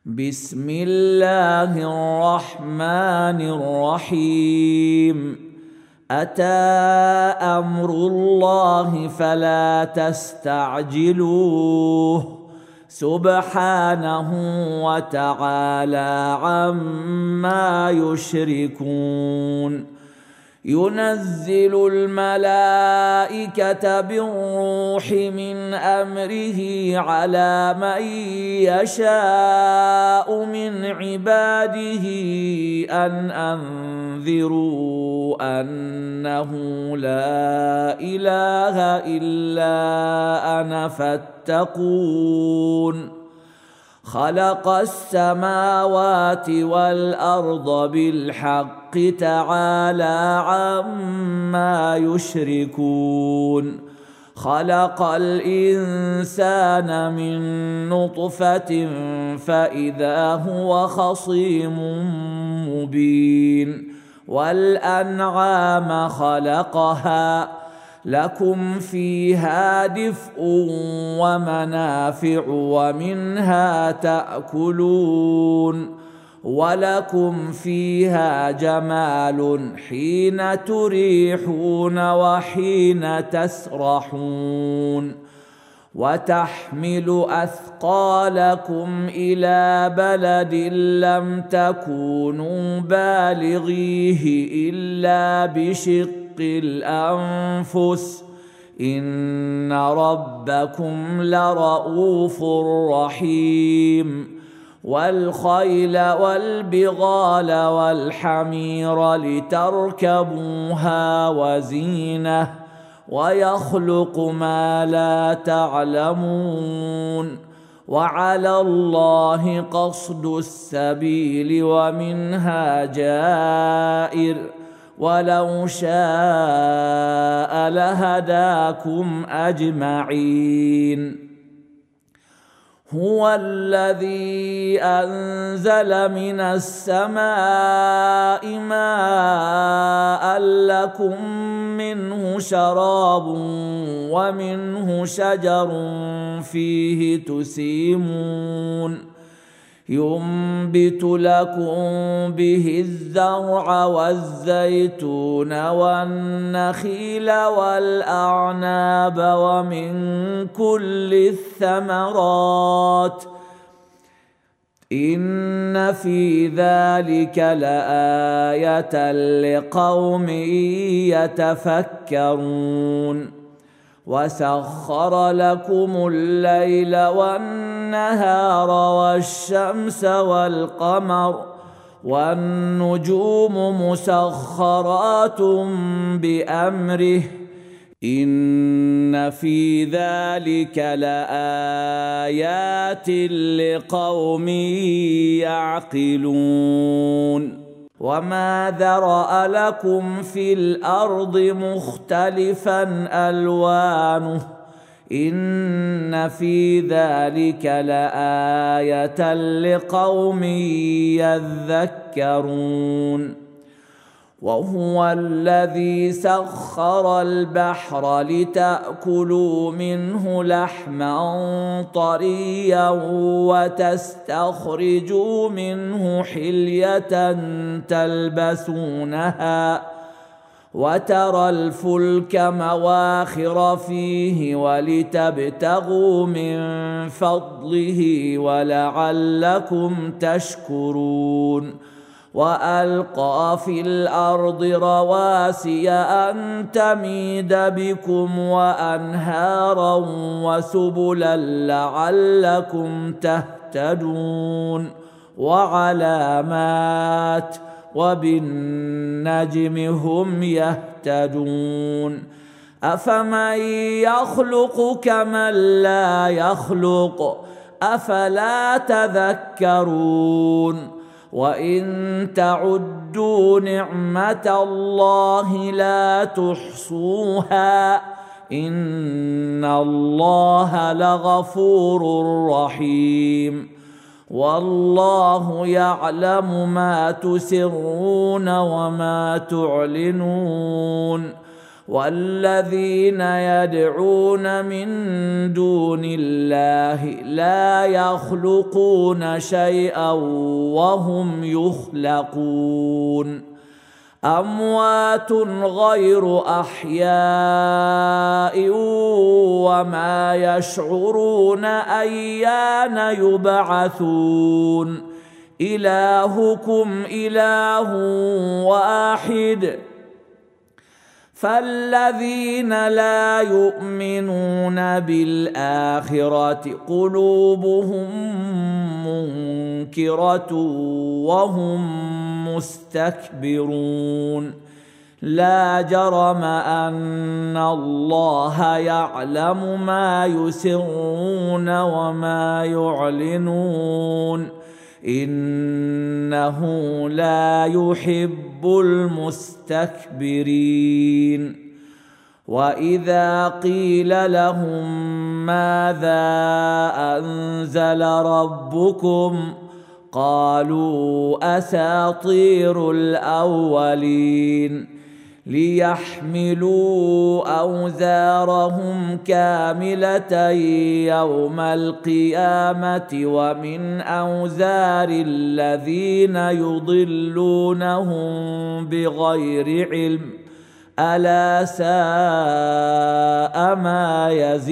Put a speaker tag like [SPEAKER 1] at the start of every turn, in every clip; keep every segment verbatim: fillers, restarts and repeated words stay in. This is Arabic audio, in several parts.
[SPEAKER 1] بسم الله الرحمن الرحيم. أتى أمر الله فلا تستعجلوه سبحانه وتعالى عما يشركون. ينزل الملائكة بالروح من أمره على من يشاء من عباده أن أنذروا أنه لا إله إلا أنا فاتقون. خلق السماوات والأرض بالحق تعالى عما يشركون. خلق الإنسان من نطفة فإذا هو خصيم مبين. والأنعام خلقها لكم فيها دفء ومنافع ومنها تأكلون. ولكم فيها جمال حين تريحون وحين تسرحون. وتحمل أثقالكم إلى بلد لم تكونوا بالغيه إلا بشق الأنفس إن ربكم لرؤوف رحيم. والخيل والبغال والحمير لتركبوها وزينة ويخلق ما لا تعلمون. وعلى الله قصد السبيل ومنها جائر ولو شاء لهداكم أجمعين. هو الذي أنزل من السماء ماء لكم منه شراب ومنه شجر فيه تسيمون. ينبت لكم به الزرع والزيتون والنخيل والأعناب ومن كل الثمرات إن في ذلك لآية لقوم يتفكرون. وسخر لكم الليل والنهار والشمس والقمر والنجوم مسخرات بأمره إن في ذلك لآيات لقوم يعقلون. وما ذرأ لكم في الأرض مختلفا ألوانه إن في ذلك لآية لقوم يذكرون. وهو الذي سخر البحر لتأكلوا منه لحما طريا وتستخرجوا منه حلية تلبسونها وترى الفلك مواخر فيه ولتبتغوا من فضله ولعلكم تشكرون. وألقى في الأرض رواسي أن تميد بكم وأنهارا وسبلا لعلكم تهتدون. وعلامات وبالنجم هم يهتدون. أفمن يخلق كمن لا يخلق أفلا تذكرون. وإن تعدوا نعمة الله لا تحصوها إن الله لغفور رحيم. والله يعلم ما تسرون وما تعلنون والذين يدعون من دون الله لا يخلقون شيئا وهم يخلقون أموات غير أحياء وما يشعرون أيان يبعثون إلهكم إله واحد فالذين لا يؤمنون بالآخرة قلوبهم منكرة وهم مستكبرون لا جرم أن الله يعلم ما يسرون وما يعلنون إنه لا يحب المستكبرين وإذا قيل لهم ماذا أنزل ربكم قالوا أساطير الأولين ليحملوا أوزارهم كاملة يوم القيامة ومن أوزار الذين يضلونهم بغير علم ألا ساء ما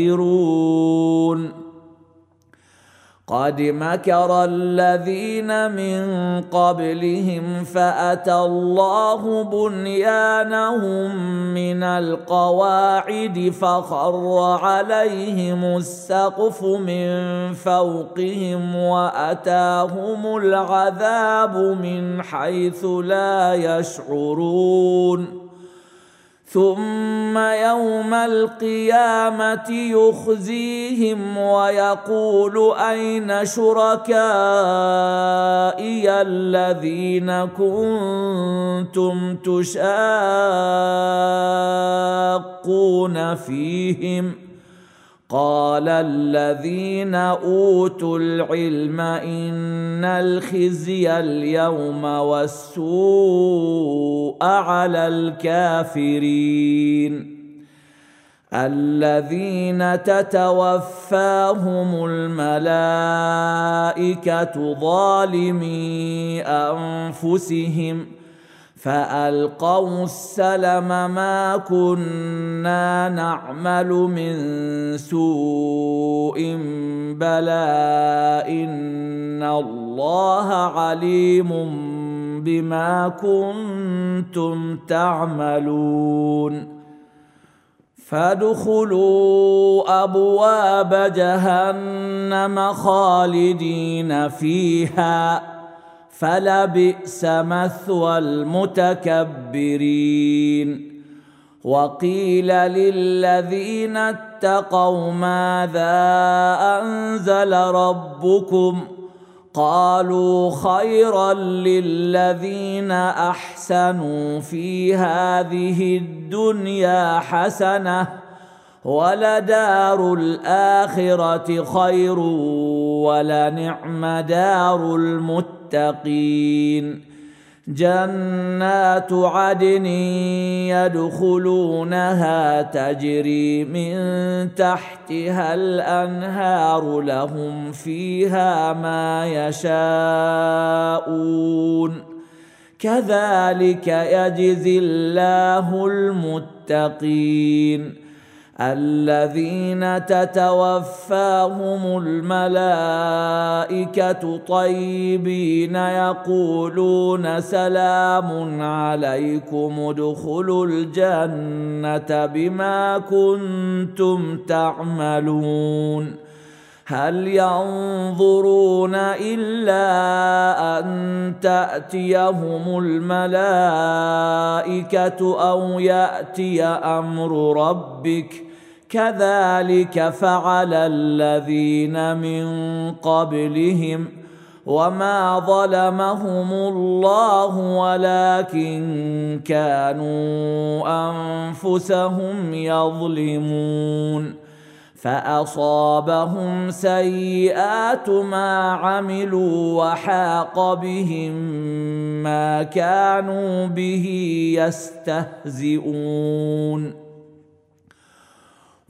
[SPEAKER 1] يزرون قد مكر الذين من قبلهم فأتى الله بنيانهم من القواعد فخر عليهم السقف من فوقهم وأتاهم العذاب من حيث لا يشعرون ثم يوم القيامة يخزيهم ويقول أين شركائي الذين كنتم تشاقون فيهم قال الذين أوتوا العلم إن الخزي اليوم والسوء على الكافرين الذين تتوفاهم الملائكة ظالمي أنفسهم فألقوا السلم ما كنا نعمل من سوء بلى إن الله عليم بما كنتم تعملون فادخلوا أبواب جهنم خالدين فيها فلبئس مثوى المتكبرين وقيل للذين اتقوا ماذا أنزل ربكم قالوا خيرا للذين أحسنوا في هذه الدنيا حسنة ولدار الآخرة خير ولنعم دار المتقين جنات عدن يدخلونها تجري من تحتها الأنهار لهم فيها ما يشاءون كذلك يجزي الله المتقين الذين تتوفاهم الملائكة طيبين يقولون سلام عليكم ادخلوا الجنة بما كنتم تعملون هل ينظرون إلا أن تأتيهم الملائكة أو يأتي أمر ربك كذلك فعل الذين من قبلهم وما ظلمهم الله ولكن كانوا أنفسهم يظلمون فأصابهم سيئات ما عملوا وحاق بهم ما كانوا به يستهزئون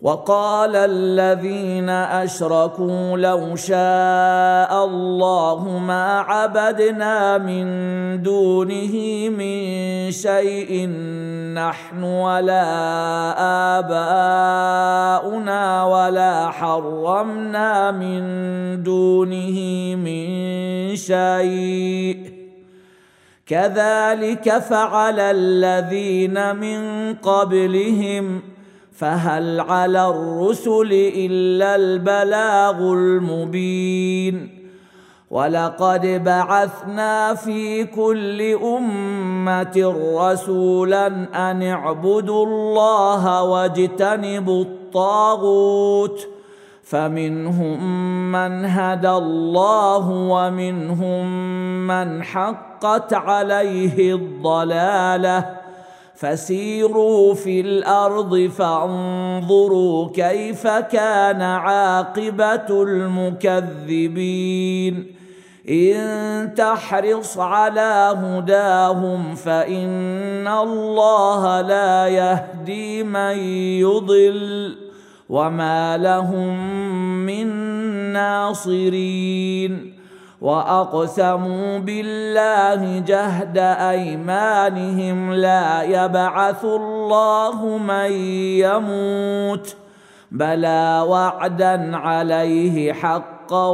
[SPEAKER 1] وقال الذين أشركوا لو شاء الله ما عبدنا من دونه من شيء نحن ولا آباؤنا ولا حرمنا من دونه من شيء كذلك فعل الذين من قبلهم فهل على الرسل إلا البلاغ المبين ولقد بعثنا في كل أمة رسولا أن اعبدوا الله واجتنبوا الطاغوت فمنهم من هدى الله ومنهم من حقت عليه الضلالة فسيروا في الأرض فانظروا كيف كان عاقبة المكذبين إن تحرص على هداهم فإن الله لا يهدي من يضل وما لهم من ناصرين وأقسموا بالله جهد أيمانهم لا يبعث الله من يموت بلى وعدا عليه حقا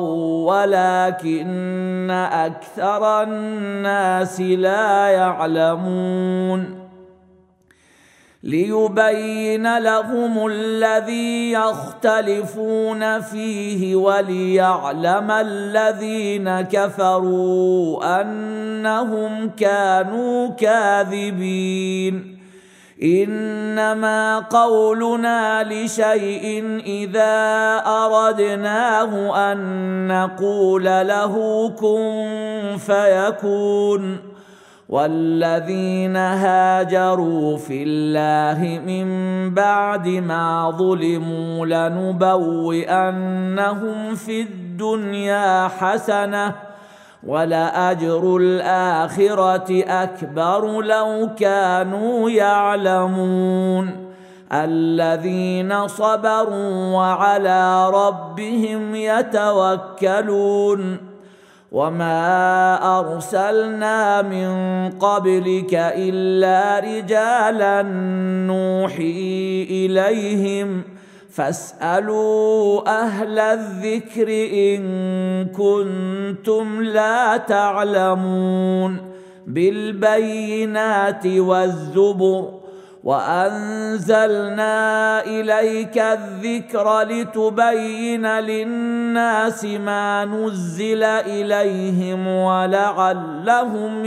[SPEAKER 1] ولكن أكثر الناس لا يعلمون ليبين لهم الذي يختلفون فيه وليعلم الذين كفروا أنهم كانوا كاذبين إنما قولنا لشيء إذا أردناه أن نقول له كن فيكون والذين هاجروا في الله من بعد ما ظلموا لنبوئنهم في الدنيا حسنة ولأجر الآخرة أكبر لو كانوا يعلمون الذين صبروا وعلى ربهم يتوكلون وما أرسلنا من قبلك إلا رجالا نوحي إليهم فاسألوا أهل الذكر إن كنتم لا تعلمون بالبينات والزبر وأنزلنا إليك الذكر لتبين للناس ما نزل إليهم ولعلهم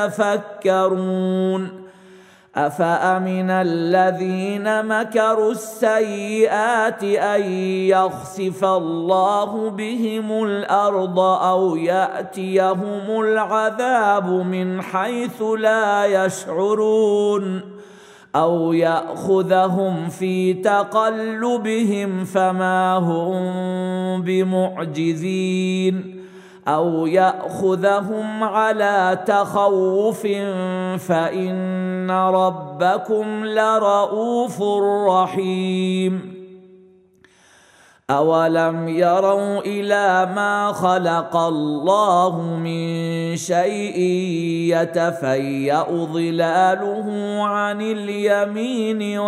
[SPEAKER 1] يتفكرون أفأمن الذين مكروا السيئات أن يخسف الله بهم الأرض أو يأتيهم العذاب من حيث لا يشعرون أو يأخذهم في تقلبهم فما هم بمعجزين أو يأخذهم على تخوف فإن ربكم لرؤوف رحيم أولم يروا إلى ما خلق الله من شيء يتفيأ ظلاله عن اليمين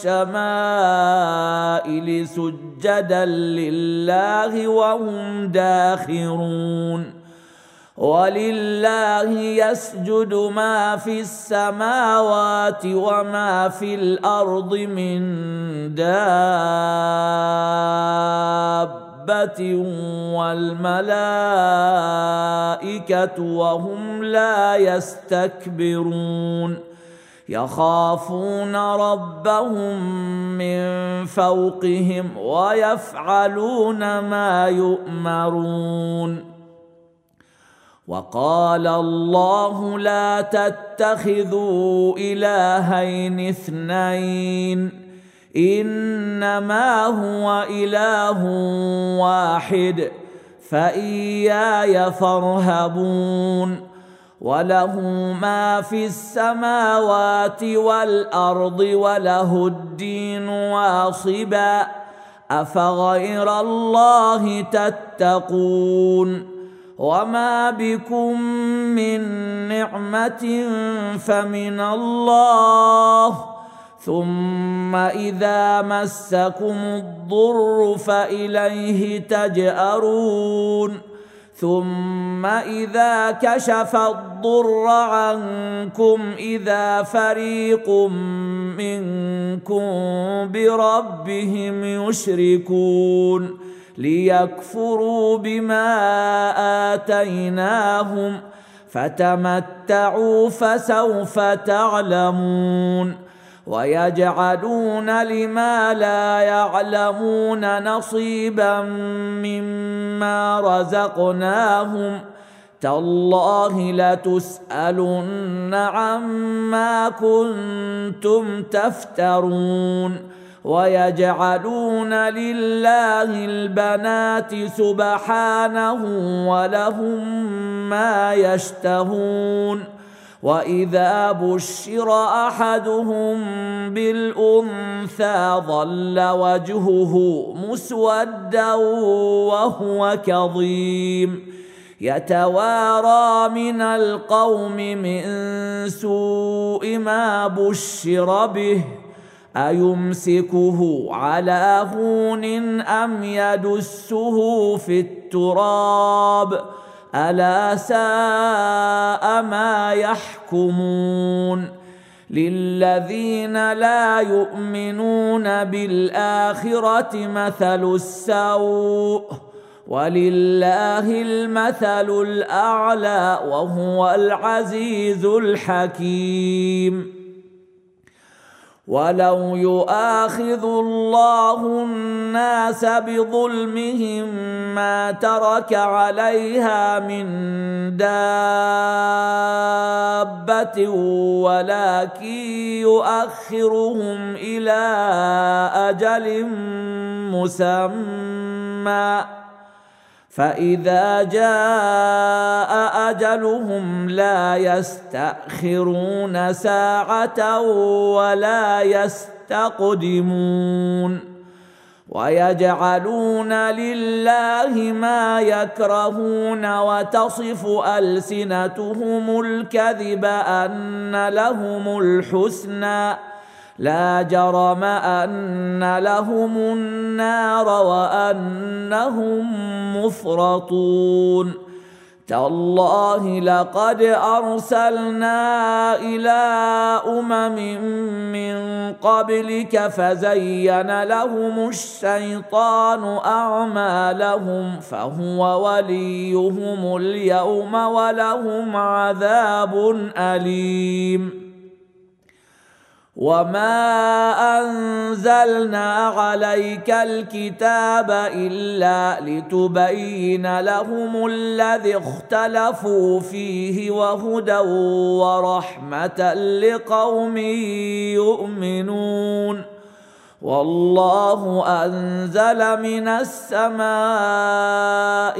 [SPEAKER 1] والشمائل سجدا لله وهم داخرون ولله يسجد ما في السماوات وما في الأرض من دابة والملائكة وهم لا يستكبرون يخافون ربهم من فوقهم ويفعلون ما يؤمرون وقال الله لا تتخذوا إلهين اثنين إنما هو إله واحد فإياي فارهبون وله ما في السماوات والأرض وله الدين واصبا أفغير الله تتقون وما بكم من نعمة فمن الله ثم إذا مسكم الضر فإليه تجأرون ثم إذا كشف الضر عنكم إذا فريق منكم بربهم يشركون ليكفروا بما آتيناهم فتمتعوا فسوف تعلمون ويجعلون لما لا يعلمون نصيبا مما رزقناهم تالله لتسألن عما كنتم تفترون ويجعلون لله البنات سبحانه ولهم ما يشتهون وإذا بشر أحدهم بالأنثى ظل وجهه مسودا وهو كظيم يتوارى من القوم من سوء ما بشر به أيمسكه على هون أم يدسه في التراب ألا ساء ما يحكمون للذين لا يؤمنون بالآخرة مثل السوء ولله المثل الأعلى وهو العزيز الحكيم ولو يؤاخذ الله الناس بظلمهم ما ترك عليها من دابة ولكن يؤخرهم إلى أجل مسمى فإذا جاء أجلهم لا يستأخرون ساعة ولا يستقدمون ويجعلون لله ما يكرهون وتصف ألسنتهم الكذب أن لهم الحسنى لا جرم أن لهم النار وأنهم مفرطون تالله لقد أرسلنا إلى أمم من قبلك فزين لهم الشيطان أعمالهم فهو وليهم اليوم ولهم عذاب أليم وما أنزلنا عليك الكتاب إلا لتبين لهم الذي اختلفوا فيه وهدى ورحمة لقوم يؤمنون والله أنزل من السماء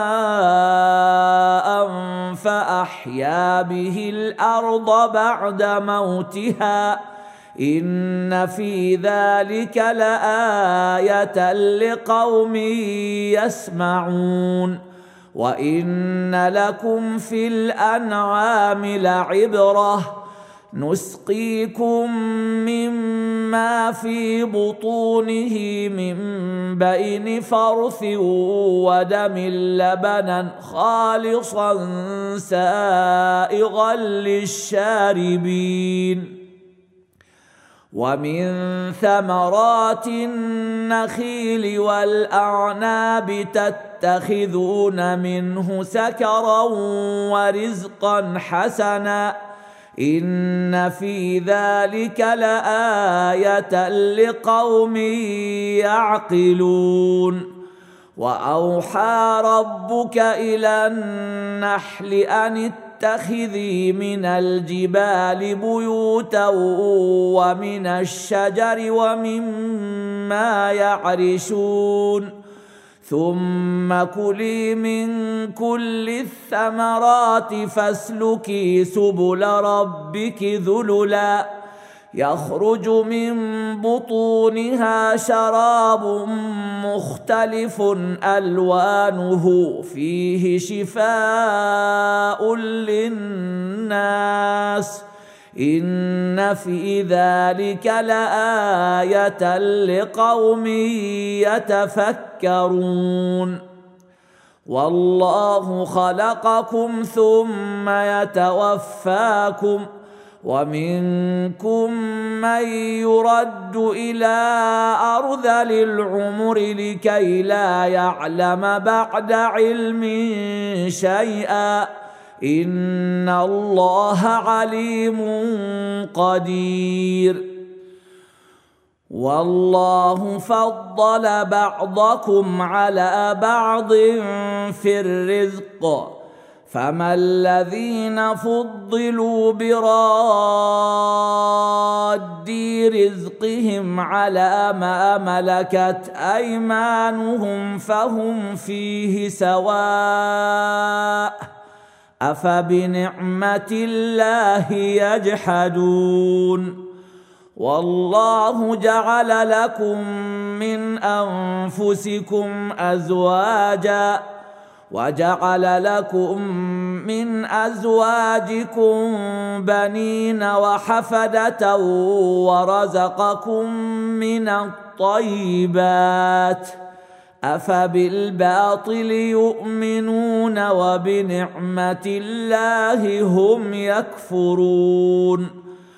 [SPEAKER 1] ماء فأحيا به الأرض بعد موتها إن في ذلك لآية لقوم يسمعون وإن لكم في الأنعام لعبرة نسقيكم مما في بطونه من بين فرث ودم لبنا خالصا سائغا للشاربين ومن ثمرات النخيل والأعناب تتخذون منه سكرا ورزقا حسنا إن في ذلك لآية لقوم يعقلون وأوحى ربك إلى النحل أن اتخذي من الجبال بيوتا ومن الشجر ومما يعرشون ثم كلي من كل الثمرات فاسلكي سبل ربك ذللا يخرج من بطونها شراب مختلف ألوانه فيه شفاء للناس إن في ذلك لآية لقوم يتفكرون والله خلقكم ثم يتوفاكم ومنكم من يرد إلى أرذل العمر لكي لا يعلم بعد علم شيئا إن الله عليم قدير والله فضل بعضكم على بعض في الرزق فما الذين فضلوا براد رزقهم على ما ملكت أيمانهم فهم فيه سواء أفبنعمة الله يجحدون والله جعل لكم من أنفسكم أزواجا وجعل لكم من أزواجكم بنين وحفدة ورزقكم من الطيبات أفبالباطل يؤمنون وبنعمة الله هم يكفرون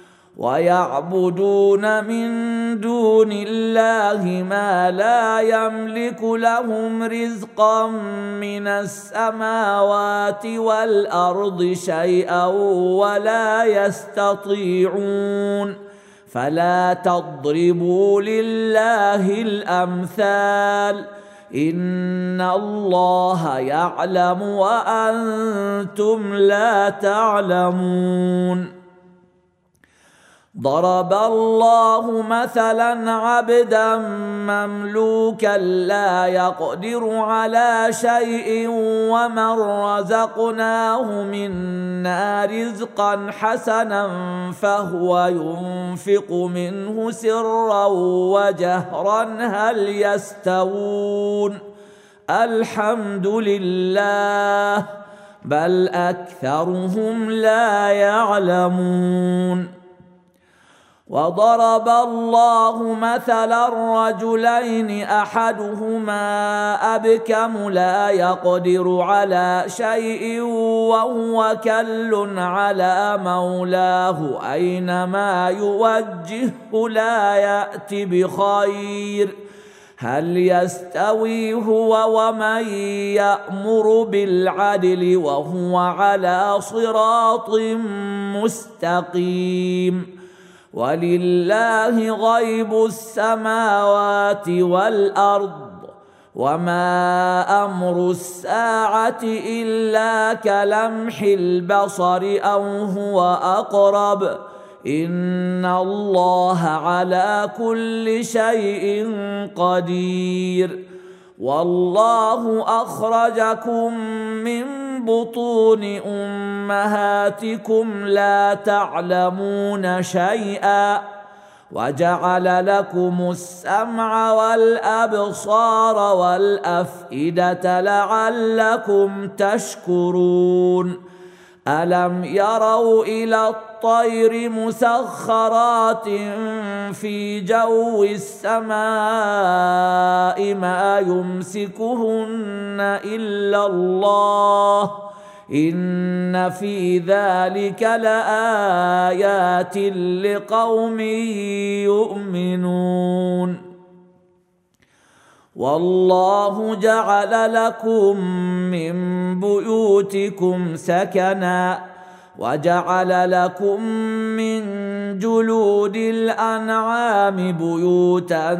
[SPEAKER 1] ويعبدون من دون الله ما لا يملك لهم رزقا من السماوات والأرض شيئا ولا يستطيعون فلا تضربوا لله الأمثال إن الله يعلم وأنتم لا تعلمون ضرب الله مثلا عبدا مملوكا لا يقدر على شيء ومن رزقناه منا رزقا حسنا فهو ينفق منه سرا وجهرا هل يستوون الحمد لله بل أكثرهم لا يعلمون وضرب الله مثلا رجلين أحدهما أبكم لا يقدر على شيء وهو كل على مولاه أينما يوجهه لا يأتي بخير هل يستوي هو ومن يأمر بالعدل وهو على صراط مستقيم ولله غيب السماوات والأرض وما أمر الساعة إلا كلمح البصر أو هو أقرب إن الله على كل شيء قدير والله أخرجكم من بطون أمهاتكم لا تعلمون شيئا وجعل لكم السمع والأبصار والأفئدة لعلكم تشكرون ألم يروا إلى الطير مسخرات في جو السماء ما يمسكهن إلا الله إن في ذلك لآيات لقوم يؤمنون والله جعل لكم من بيوتكم سكنا وجعل لكم من جلود الأنعام بيوتا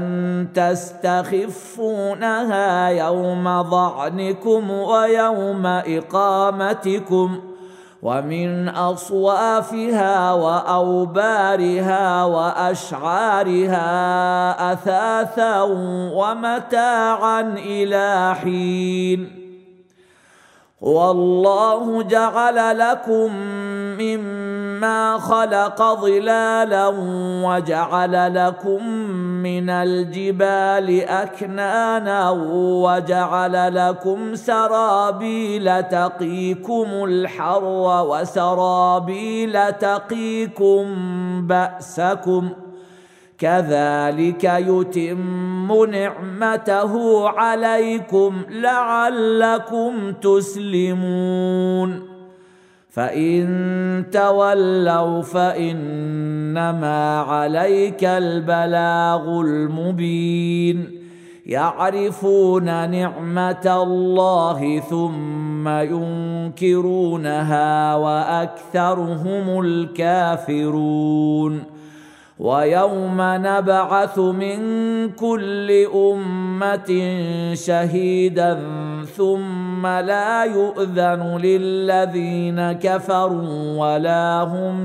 [SPEAKER 1] تستخفونها يوم ظعنكم ويوم إقامتكم ومن أصوافها وأوبارها وأشعارها أثاثا ومتاعا إلى حين والله جعل لكم ما خلق ظلالا وجعل لكم من الجبال أكنانا وجعل لكم سرابيل تقيكم الحر وسرابيل تقيكم بأسكم كذلك يتم نعمته عليكم لعلكم تسلمون فإن تولوا فإنما عليك البلاغ المبين يعرفون نعمة الله ثم ينكرونها وأكثرهم الكافرون ويوم نبعث من كل أمة شهيدا ثم لا يؤذن للذين كفروا ولا هم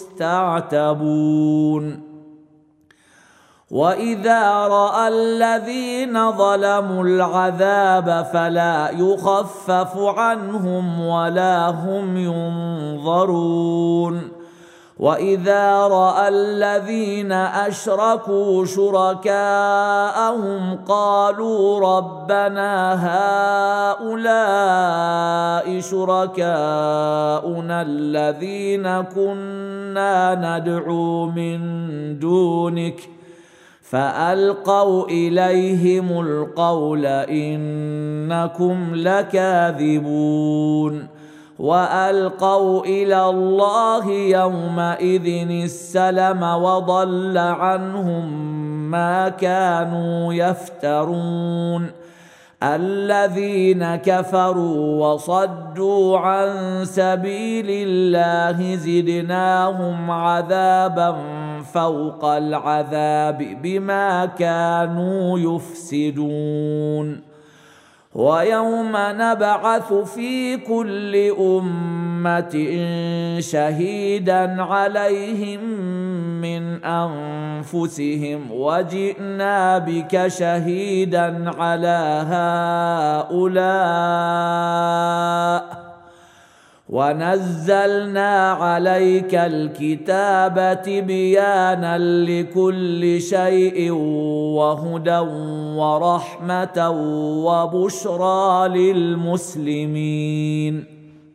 [SPEAKER 1] يستعتبون وإذا رأى الذين ظلموا العذاب فلا يخفف عنهم ولا هم ينظرون وإذا رأى الذين أشركوا شركاءهم قالوا ربنا هؤلاء شركاؤنا الذين كنا ندعو من دونك فألقوا إليهم القول إنكم لكاذبون وألقوا إلى الله يومئذ السلم وضل عنهم ما كانوا يفترون الذين كفروا وصدوا عن سبيل الله زدناهم عذابا فوق العذاب بما كانوا يفسدون ويوم نبعث في كل أمة شهيدا عليهم من أنفسهم وجئنا بك شهيدا على هؤلاء ونزلنا عليك الكتاب تبيانا لكل شيء وهدى ورحمة وبشرى للمسلمين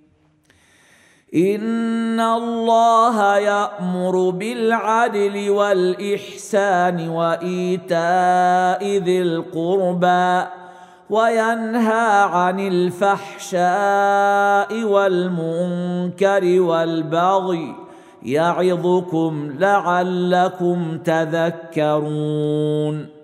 [SPEAKER 1] إن الله يأمر بالعدل والإحسان وإيتاء ذي القربى وينهى عن الفحشاء والمنكر والبغي يعظكم لعلكم تذكرون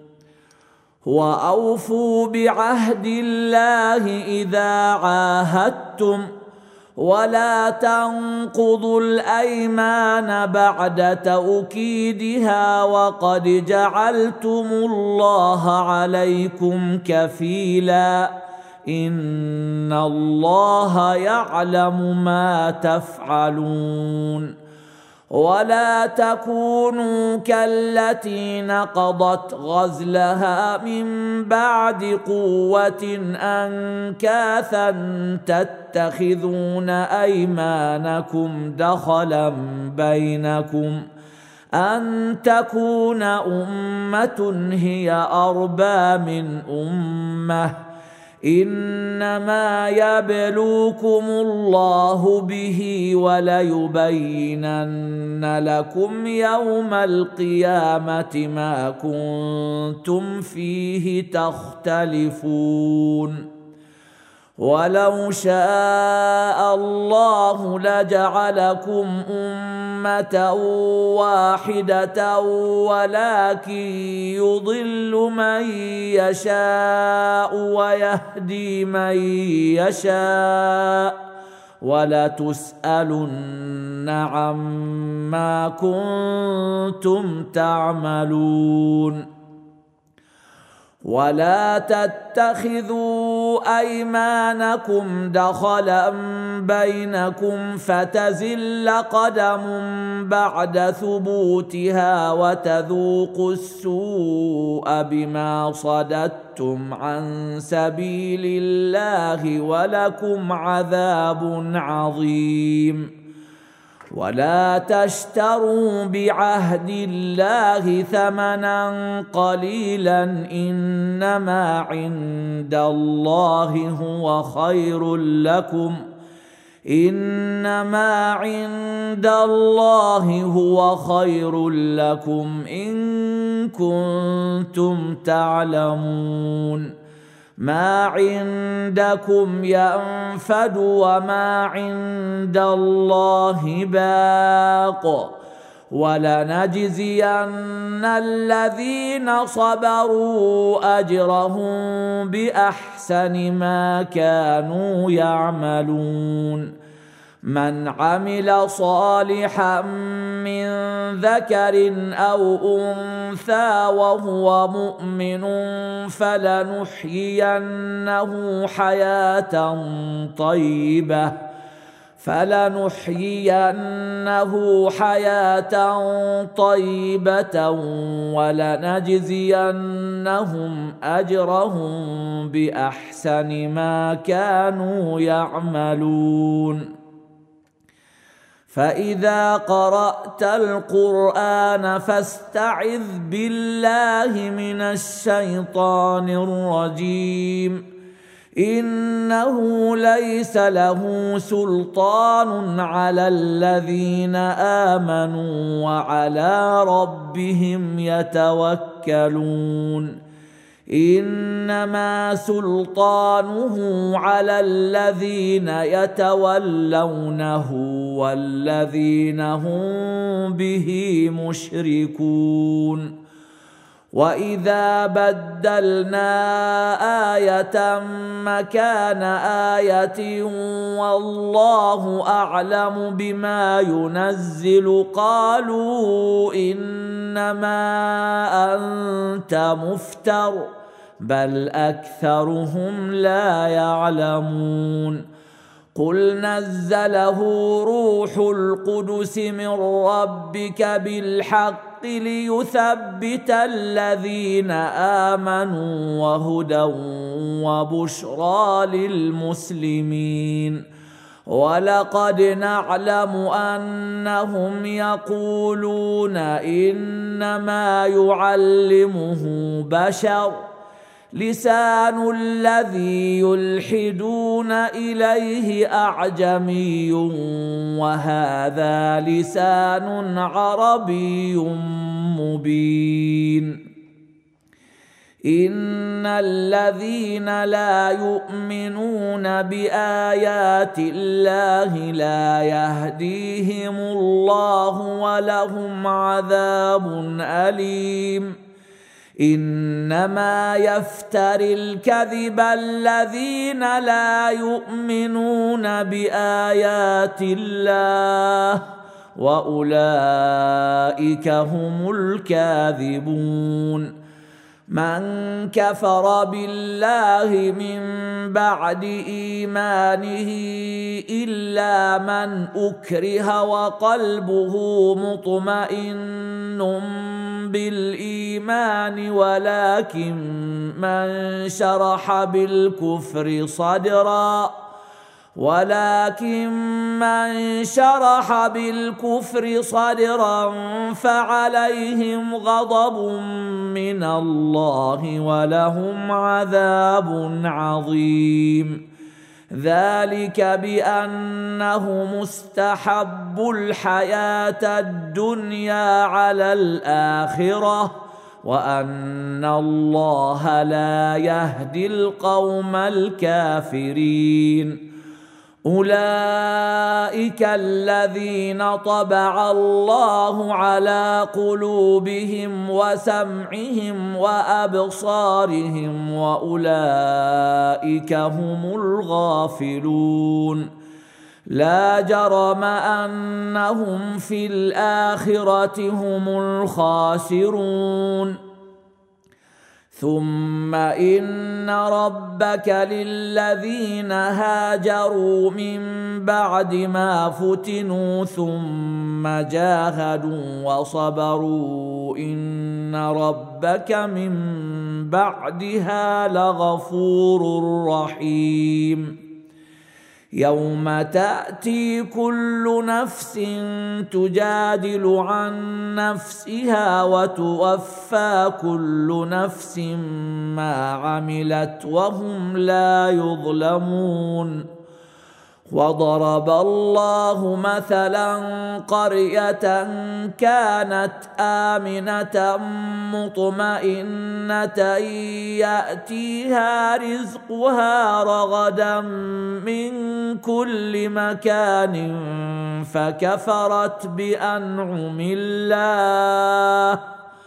[SPEAKER 1] وأوفوا بعهد الله إذا عاهدتم ولا تنقضوا الأيمان بعد توكيدها وقد جعلتم الله عليكم كفيلا إن الله يعلم ما تفعلون ولا تكونوا كالتي نقضت غزلها من بعد قوة أنكاثا تتخذون أيمانكم دخلا بينكم أن تكون أمة هي أربى من أمة إنما يبلوكم الله به وليبينن لكم يوم القيامة ما كنتم فيه تختلفون ولو شاء الله لجعلكم أمة واحدة ولكن يضل من يشاء ويهدي من يشاء ولتسألن عما كنتم تعملون ولا تتخذوا أيمانكم دخلا بينكم فتزل قدم بعد ثبوتها وتذوقوا السوء بما صددتم عن سبيل الله ولكم عذاب عظيم ولا تشتروا بعهد الله ثمنا قليلا إنما عند الله هو خير لكم إنما عند الله هو خير لكم إن كنتم تعلمون ما عندكم ينفد وما عند الله باق ولنجزين الذين صبروا أجرهم بأحسن ما كانوا يعملون من عمل صالحا من ذكر أو أنثى وهو مؤمن فلنحيينه حياة طيبة فلنحيينه حياة طيبة ولنجزينهم أجرهم بأحسن ما كانوا يعملون فإذا قرأت القرآن فاستعذ بالله من الشيطان الرجيم إنه ليس له سلطان على الذين آمنوا وعلى ربهم يتوكلون إنما سلطانه على الذين يتولونه والذين هم به مشركون وإذا بدلنا آية مكان آية والله أعلم بما ينزل قالوا إنما أنت مفتر بل أكثرهم لا يعلمون قل نزله روح القدس من ربك بالحق ليثبت الذين آمنوا وهدى وبشرى للمسلمين ولقد نعلم أنهم يقولون إنما يعلمه بشر لسان الذي يلحدون إليه أعجمي وهذا لسان عربي مبين إن الذين لا يؤمنون بآيات الله لا يهديهم الله ولهم عذاب أليم إنما يفتري الكذب الذين لا يؤمنون بآيات الله وأولئك هم الكاذبون من كفر بالله من بعد إيمانه إلا من أكره وقلبه مطمئن بالإيمان ولكن من شرح بالكفر صدرا ولكن من شرح بالكفر صدرا فعليهم غضب من الله ولهم عذاب عظيم ذلك بأنهم استحبوا الحياة الدنيا على الآخرة وأن الله لا يهدي القوم الكافرين أولئك الذين طبع الله على قلوبهم وسمعهم وأبصارهم وأولئك هم الغافلون لا جرم أنهم في الآخرة هم الخاسرون ثم إن ربك للذين هاجروا من بعد ما فتنوا ثم جاهدوا وصبروا إن ربك من بعدها لغفور رحيم يوم تأتي كل نفس تجادل عن نفسها وتوفى كل نفس ما عملت وهم لا يظلمون. وضرب الله مثلا قرية كانت آمنة مطمئنة يأتيها رزقها رغدا من كل مكان فكفرت بأنعم الله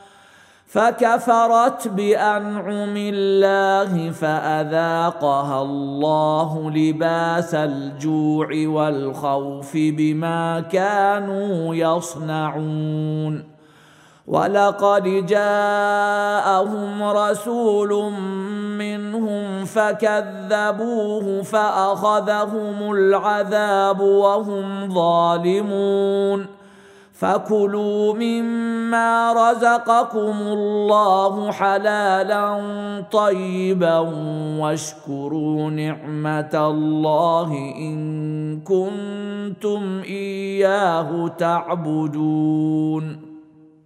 [SPEAKER 1] فكفرت بأنعم الله فأذاقها الله لباس الجوع والخوف بما كانوا يصنعون. ولقد جاءهم رسول منهم فكذبوه فأخذهم العذاب وهم ظالمون. فكلوا مما رزقكم الله حلالا طيبا واشكروا نعمة الله إن كنتم إياه تعبدون.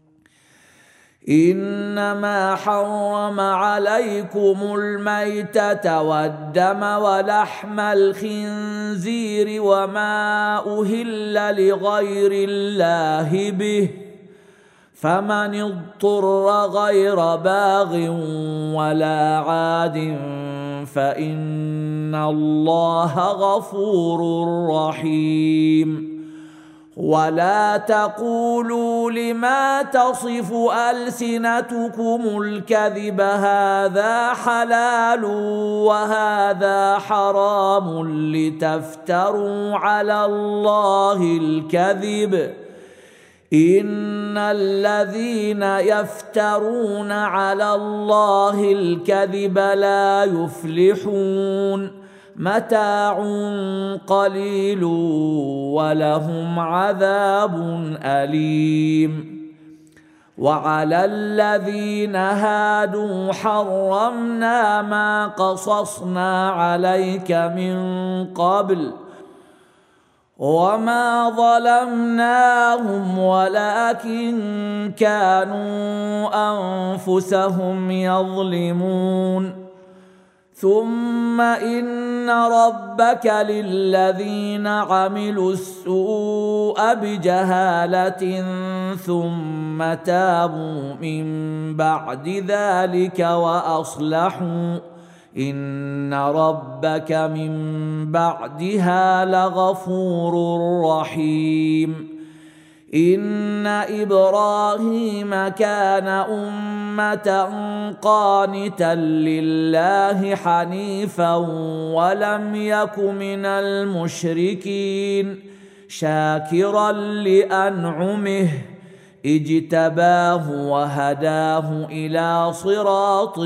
[SPEAKER 1] إنما حرم عليكم الميتة والدم ولحم الخنزير وما أهل لغير الله به فمن اضطر غير باغ ولا عاد فإن الله غفور رحيم. ولا تقولوا لما تصف ألسنتكم الكذب هذا حلال وهذا حرام لتفتروا على الله الكذب إن الذين يفترون على الله الكذب لا يفلحون. متاع قليل ولهم عذاب أليم. وعلى الذين هادوا حرمنا ما قصصنا عليك من قبل وما ظلمناهم ولكن كانوا أنفسهم يظلمون. ثم إن ربك للذين عملوا السوء بجهالة ثم تابوا من بعد ذلك وأصلحوا إن ربك من بعدها لغفور رحيم. إن إبراهيم كان أمة قانتا لله حنيفا ولم يك من المشركين شاكرا لأنعمه اجتباه وهداه إلى صراط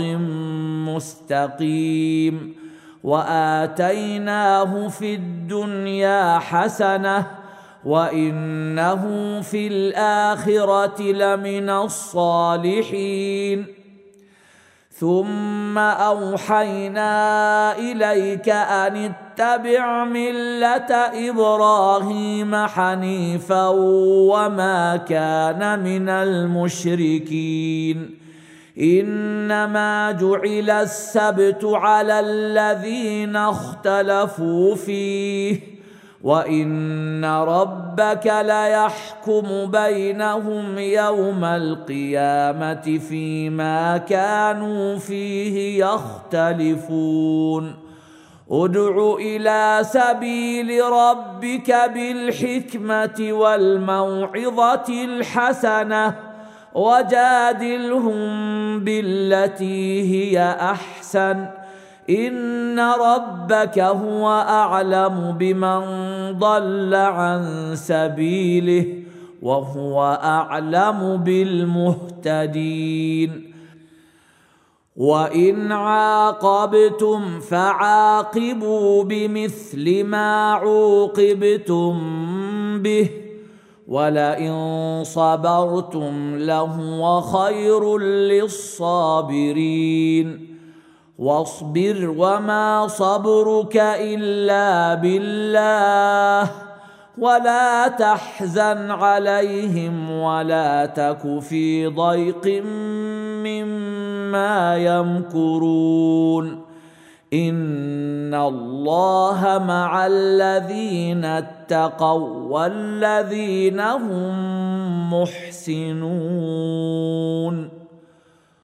[SPEAKER 1] مستقيم. وآتيناه في الدنيا حسنة وإنه في الآخرة لمن الصالحين. ثم أوحينا إليك أن اتبع ملة إبراهيم حنيفا وما كان من المشركين. إنما جعل السبت على الذين اختلفوا فيه وإن ربك ليحكم بينهم يوم القيامة فيما كانوا فيه يختلفون. ادع إلى سبيل ربك بالحكمة والموعظة الحسنة وجادلهم بالتي هي أحسن إن ربك هو أعلم بمن ضل عن سبيله وهو أعلم بالمهتدين. وإن عاقبتم فعاقبوا بمثل ما عوقبتم به ولئن صبرتم لهو خير للصابرين. واصبر وما صبرك إلا بالله ولا تحزن عليهم ولا تك في ضيق مما يمكرون إن الله مع الذين اتقوا والذين هم محسنون.